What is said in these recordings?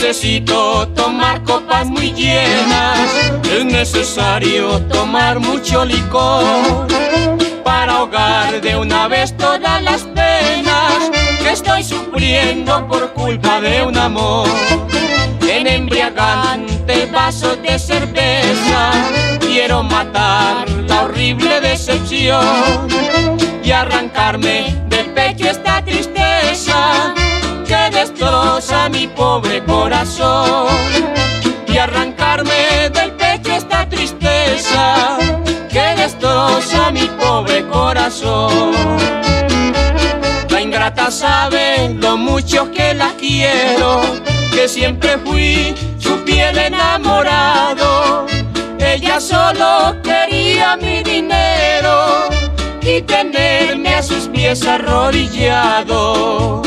necesito tomar copas muy llenas, es necesario tomar mucho licor para ahogar de una vez todas las penas que estoy sufriendo por culpa de un amor. En embriagante vaso de cerveza quiero matar la horrible decepción y arrancarme del pecho esta tristeza que destroza mi pobre corazón, y arrancarme del pecho esta tristeza que destroza mi pobre corazón. La ingrata sabe lo mucho que la quiero, que siempre fui su fiel enamorado. Ella solo quería mi dinero y tenerme a sus pies arrodillado.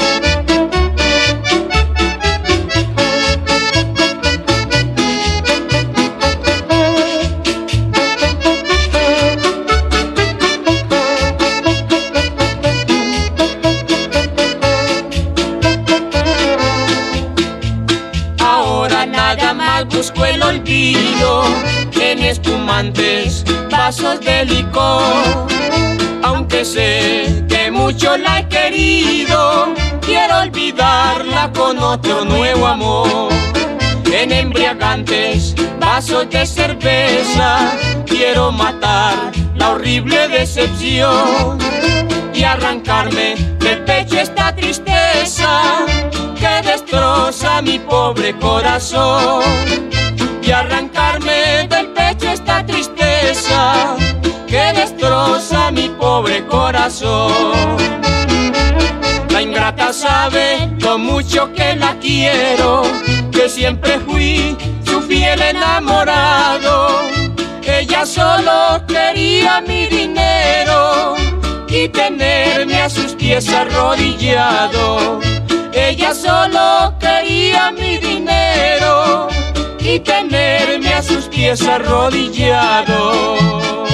Nada más busco el olvido en espumantes vasos de licor. Aunque sé que mucho la he querido, quiero olvidarla con otro nuevo amor. En embriagantes vasos de cerveza quiero matar la horrible decepción y arrancarme del pecho esta tristeza que destroza mi pobre corazón, y arrancarme del pecho esta tristeza que destroza mi pobre corazón. La ingrata sabe lo mucho que la quiero, que siempre fui su fiel enamorado. Ella solo quería mi dinero y tenerme a sus pies arrodillado. Ella solo quería mi dinero y tenerme a sus pies arrodillado.